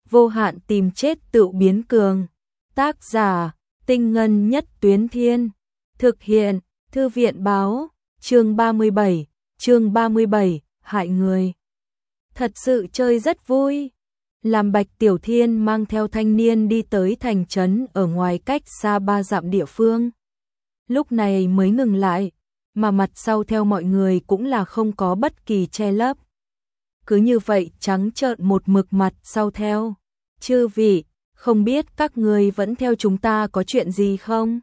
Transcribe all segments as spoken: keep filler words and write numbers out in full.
vô hạn tìm chết tự biến cường. Tác giả, Tinh Ngân Nhất Tuyến Thiên. Thực hiện, Thư viện báo, chương ba mươi bảy, chương ba mươi bảy, hại người. Thật sự chơi rất vui. Làm Bạch Tiểu Thiên mang theo thanh niên đi tới thành trấn ở ngoài cách xa ba dặm địa phương. Lúc này mới ngừng lại, mà mặt sau theo mọi người cũng là không có bất kỳ che lấp. Cứ như vậy trắng trợn một mực mặt sau theo. Chư vị, không biết các người vẫn theo chúng ta có chuyện gì không?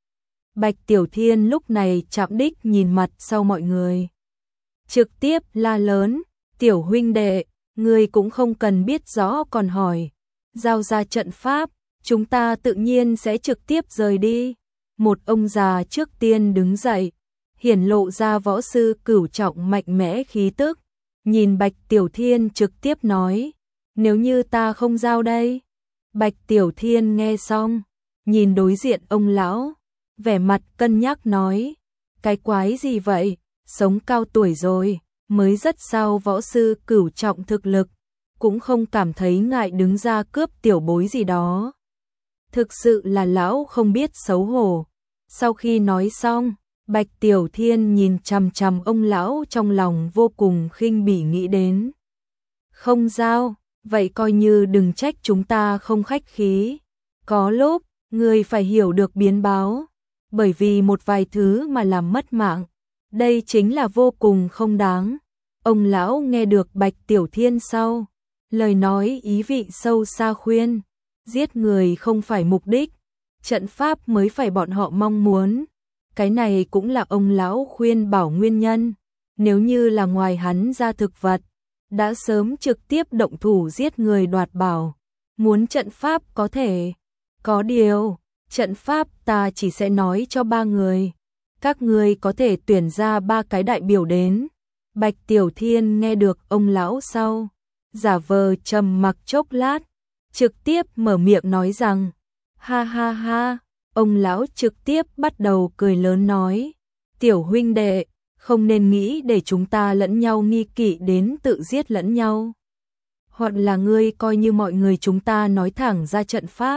Bạch Tiểu Thiên lúc này chạm đích nhìn mặt sau mọi người. Trực tiếp la lớn, tiểu huynh đệ, người cũng không cần biết rõ còn hỏi. Giao ra trận pháp, chúng ta tự nhiên sẽ trực tiếp rời đi. Một ông già trước tiên đứng dậy, hiển lộ ra võ sư cửu trọng mạnh mẽ khí tức. Nhìn Bạch Tiểu Thiên trực tiếp nói, nếu như ta không giao đây. Bạch Tiểu Thiên nghe xong, nhìn đối diện ông lão, vẻ mặt cân nhắc nói, cái quái gì vậy, sống cao tuổi rồi, mới rất sao võ sư cửu trọng thực lực, cũng không cảm thấy ngại đứng ra cướp tiểu bối gì đó. Thực sự là lão không biết xấu hổ. Sau khi nói xong, Bạch Tiểu Thiên nhìn chằm chằm ông lão trong lòng vô cùng khinh bỉ nghĩ đến. Không giao, vậy coi như đừng trách chúng ta không khách khí. Có lúc, người phải hiểu được biến báo, bởi vì một vài thứ mà làm mất mạng, đây chính là vô cùng không đáng. Ông lão nghe được Bạch Tiểu Thiên sau, lời nói ý vị sâu xa khuyên, giết người không phải mục đích, trận pháp mới phải bọn họ mong muốn. Cái này cũng là ông lão khuyên bảo nguyên nhân, nếu như là ngoài hắn ra thực vật, đã sớm trực tiếp động thủ giết người đoạt bảo. Muốn trận pháp có thể, có điều, trận pháp ta chỉ sẽ nói cho ba người, các người có thể tuyển ra ba cái đại biểu đến. Bạch Tiểu Thiên nghe được ông lão sau, giả vờ trầm mặc chốc lát, trực tiếp mở miệng nói rằng, ha ha ha. Ông lão trực tiếp bắt đầu cười lớn nói, tiểu huynh đệ, không nên nghĩ để chúng ta lẫn nhau nghi kỵ đến tự giết lẫn nhau. Hoặc là ngươi coi như mọi người chúng ta nói thẳng ra trận pháp.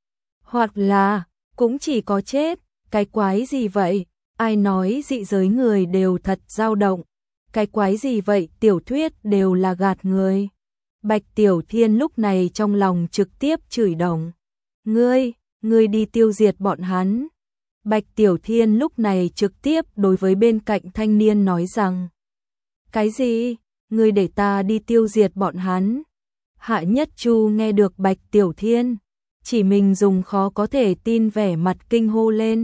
Hoặc là, cũng chỉ có chết, cái quái gì vậy, ai nói dị giới người đều thật dao động. Cái quái gì vậy, tiểu thuyết đều là gạt người. Bạch Tiểu Thiên lúc này trong lòng trực tiếp chửi đồng. Ngươi, ngươi đi tiêu diệt bọn hắn. Bạch Tiểu Thiên lúc này trực tiếp đối với bên cạnh thanh niên nói rằng, cái gì, ngươi để ta đi tiêu diệt bọn hắn. Hạ Nhất Chu nghe được Bạch Tiểu Thiên, chỉ mình dùng khó có thể tin vẻ mặt kinh hô lên.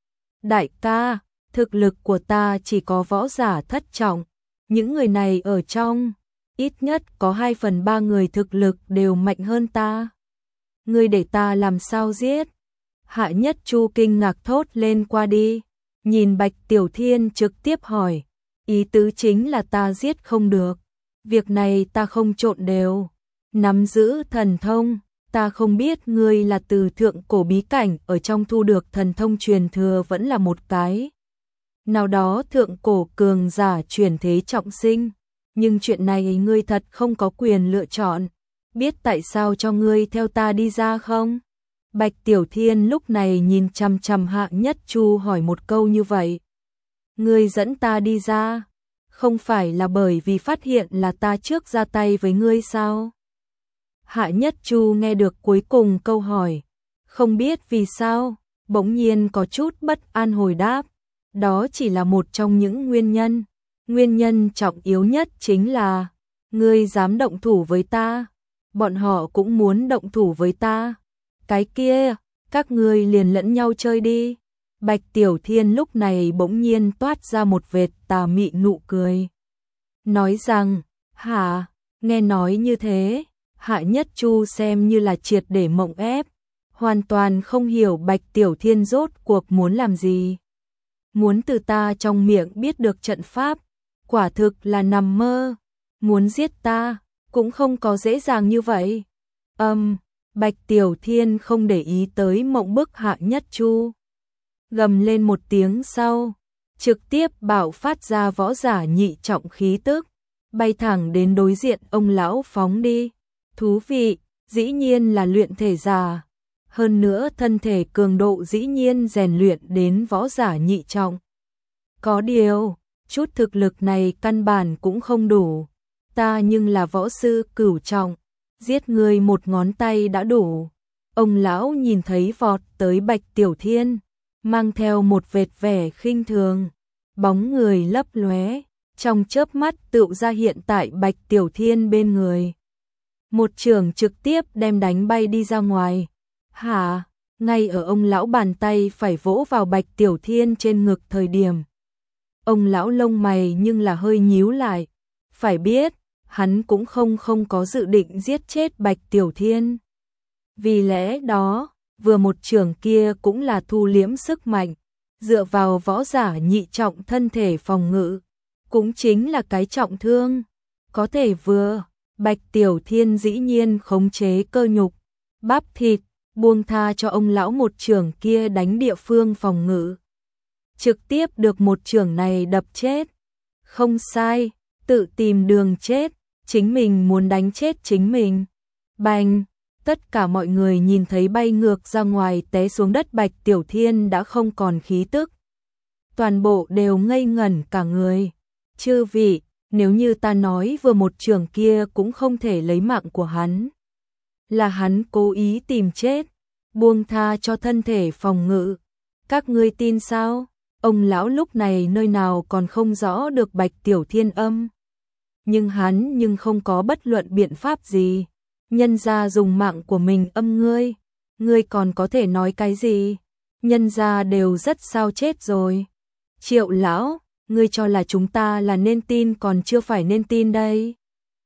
Đại ca, thực lực của ta chỉ có võ giả thất trọng, những người này ở trong, ít nhất có hai phần ba người thực lực đều mạnh hơn ta. Ngươi để ta làm sao giết? Hạ Nhất Chu kinh ngạc thốt lên qua đi, nhìn Bạch Tiểu Thiên trực tiếp hỏi, ý tứ chính là ta giết không được, việc này ta không trộn đều, nắm giữ thần thông, ta không biết ngươi là từ thượng cổ bí cảnh ở trong thu được thần thông truyền thừa vẫn là một cái nào đó thượng cổ cường giả chuyển thế trọng sinh, nhưng chuyện này ngươi thật không có quyền lựa chọn. Biết tại sao cho ngươi theo ta đi ra không? Bạch Tiểu Thiên lúc này nhìn chằm chằm Hạ Nhất Chu hỏi một câu như vậy. Ngươi dẫn ta đi ra, không phải là bởi vì phát hiện là ta trước ra tay với ngươi sao? Hạ Nhất Chu nghe được cuối cùng câu hỏi, không biết vì sao, bỗng nhiên có chút bất an hồi đáp. Đó chỉ là một trong những nguyên nhân. Nguyên nhân trọng yếu nhất chính là, ngươi dám động thủ với ta. Bọn họ cũng muốn động thủ với ta. Cái kia, các ngươi liền lẫn nhau chơi đi. Bạch Tiểu Thiên lúc này bỗng nhiên toát ra một vệt tà mị nụ cười. Nói rằng, hả, nghe nói như thế, Hạ Nhất Chu xem như là triệt để mộng ép. Hoàn toàn không hiểu Bạch Tiểu Thiên rốt cuộc muốn làm gì. Muốn từ ta trong miệng biết được trận pháp, quả thực là nằm mơ. Muốn giết ta, cũng không có dễ dàng như vậy. Âm, um, Bạch Tiểu Thiên không để ý tới mộng bức Hạ Nhất Chu. Gầm lên một tiếng sau, trực tiếp bạo phát ra võ giả nhị trọng khí tức, bay thẳng đến đối diện ông lão phóng đi. Thú vị, dĩ nhiên là luyện thể giả. Hơn nữa thân thể cường độ dĩ nhiên rèn luyện đến võ giả nhị trọng. Có điều, chút thực lực này căn bản cũng không đủ. Ta nhưng là võ sư cửu trọng, giết người một ngón tay đã đủ. Ông lão nhìn thấy vọt tới Bạch Tiểu Thiên, mang theo một vệt vẻ khinh thường, bóng người lấp lóe, trong chớp mắt tựu ra hiện tại Bạch Tiểu Thiên bên người. Một chưởng trực tiếp đem đánh bay đi ra ngoài. Hả? Ngay ở ông lão bàn tay phải vỗ vào Bạch Tiểu Thiên trên ngực thời điểm. Ông lão lông mày nhưng là hơi nhíu lại. Phải biết, hắn cũng không không có dự định giết chết Bạch Tiểu Thiên. Vì lẽ đó, vừa một chưởng kia cũng là thu liễm sức mạnh, dựa vào võ giả nhị trọng thân thể phòng ngự, cũng chính là cái trọng thương. Có thể vừa, Bạch Tiểu Thiên dĩ nhiên khống chế cơ nhục, bắp thịt, buông tha cho ông lão một chưởng kia đánh địa phương phòng ngự. Trực tiếp được một chưởng này đập chết. Không sai, tự tìm đường chết, chính mình muốn đánh chết chính mình. Bành! Tất cả mọi người nhìn thấy bay ngược ra ngoài té xuống đất Bạch Tiểu Thiên đã không còn khí tức. Toàn bộ đều ngây ngẩn cả người. Chư vị, nếu như ta nói vừa một trường kia cũng không thể lấy mạng của hắn. Là hắn cố ý tìm chết, buông tha cho thân thể phòng ngự. Các ngươi tin sao? Ông lão lúc này nơi nào còn không rõ được Bạch Tiểu Thiên âm. Nhưng hắn nhưng không có bất luận biện pháp gì. Nhân gia dùng mạng của mình âm ngươi, ngươi còn có thể nói cái gì? Nhân gia đều rất sao chết rồi. Triệu lão, ngươi cho là chúng ta là nên tin còn chưa phải nên tin đây.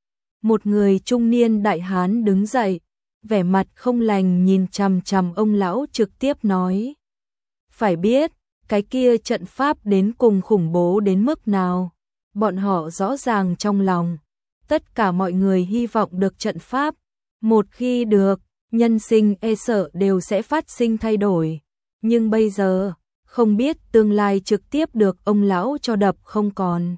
Một người trung niên đại hán đứng dậy, vẻ mặt không lành nhìn chằm chằm ông lão trực tiếp nói. Phải biết, cái kia trận pháp đến cùng khủng bố đến mức nào. Bọn họ rõ ràng trong lòng. Tất cả mọi người hy vọng được trận pháp. Một khi được, nhân sinh e sợ đều sẽ phát sinh thay đổi. Nhưng bây giờ, không biết tương lai trực tiếp được ông lão cho đập không còn.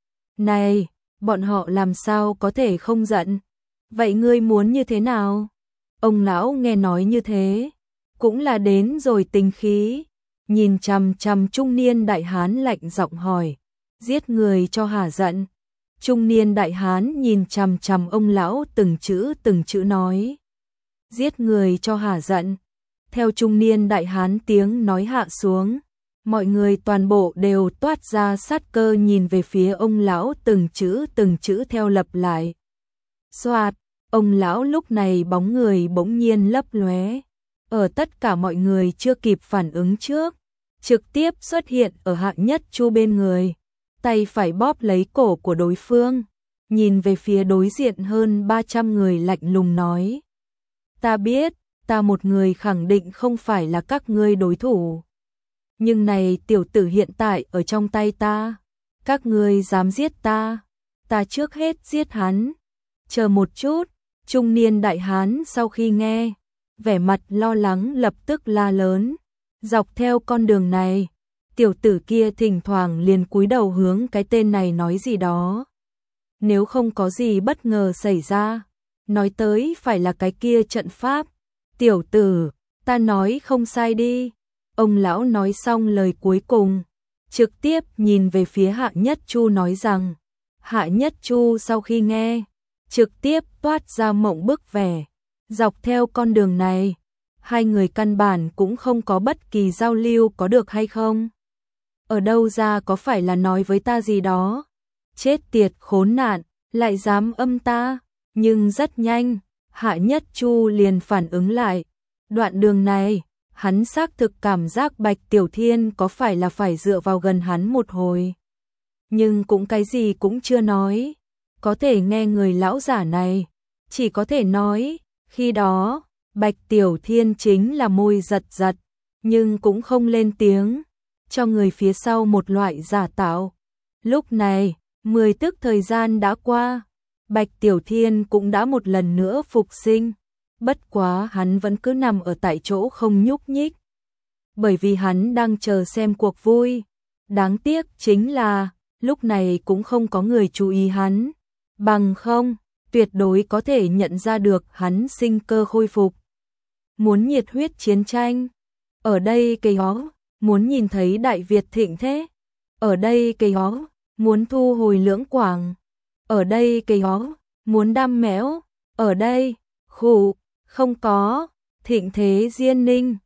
Này, bọn họ làm sao có thể không giận? Vậy ngươi muốn như thế nào? Ông lão nghe nói như thế, cũng là đến rồi tính khí. Nhìn chằm chằm trung niên đại hán lạnh giọng hỏi, giết người cho hả giận. Trung niên đại hán nhìn chằm chằm ông lão từng chữ từng chữ nói. Giết người cho hả giận. Theo trung niên đại hán tiếng nói hạ xuống, mọi người toàn bộ đều toát ra sát cơ nhìn về phía ông lão từng chữ từng chữ theo lặp lại. Xoạt, ông lão lúc này bóng người bỗng nhiên lấp lóe. Ở tất cả mọi người chưa kịp phản ứng trước, trực tiếp xuất hiện ở Hạ Nhất Chu bên người. Tay phải bóp lấy cổ của đối phương, nhìn về phía đối diện hơn ba trăm người lạnh lùng nói. Ta biết, ta một người khẳng định không phải là các ngươi đối thủ. Nhưng này tiểu tử hiện tại ở trong tay ta, các ngươi dám giết ta, ta trước hết giết hắn. Chờ một chút, trung niên đại hán sau khi nghe, vẻ mặt lo lắng lập tức la lớn. Dọc theo con đường này, tiểu tử kia thỉnh thoảng liền cúi đầu hướng cái tên này nói gì đó. Nếu không có gì bất ngờ xảy ra, nói tới phải là cái kia trận pháp. Tiểu tử, ta nói không sai đi. Ông lão nói xong lời cuối cùng, trực tiếp nhìn về phía Hạ Nhất Chu nói rằng. Hạ Nhất Chu sau khi nghe, trực tiếp toát ra mộng bức vẻ. Dọc theo con đường này, hai người căn bản cũng không có bất kỳ giao lưu có được hay không. Ở đâu ra có phải là nói với ta gì đó. Chết tiệt khốn nạn, lại dám âm ta. Nhưng rất nhanh, Hạ Nhất Chu liền phản ứng lại. Đoạn đường này, hắn xác thực cảm giác Bạch Tiểu Thiên có phải là phải dựa vào gần hắn một hồi. Nhưng cũng cái gì cũng chưa nói. Có thể nghe người lão giả này, chỉ có thể nói, khi đó, Bạch Tiểu Thiên chính là môi giật giật, nhưng cũng không lên tiếng, cho người phía sau một loại giả tạo. Lúc này, mười tức thời gian đã qua, Bạch Tiểu Thiên cũng đã một lần nữa phục sinh, bất quá hắn vẫn cứ nằm ở tại chỗ không nhúc nhích. Bởi vì hắn đang chờ xem cuộc vui, đáng tiếc chính là, lúc này cũng không có người chú ý hắn, bằng không, tuyệt đối có thể nhận ra được hắn sinh cơ khôi phục. Muốn nhiệt huyết chiến tranh, ở đây cây hó, muốn nhìn thấy Đại Việt thịnh thế, ở đây cây hó, muốn thu hồi Lưỡng Quảng, ở đây cây hó, muốn đam mẽo, ở đây, khủ, không có, thịnh thế Diên Ninh.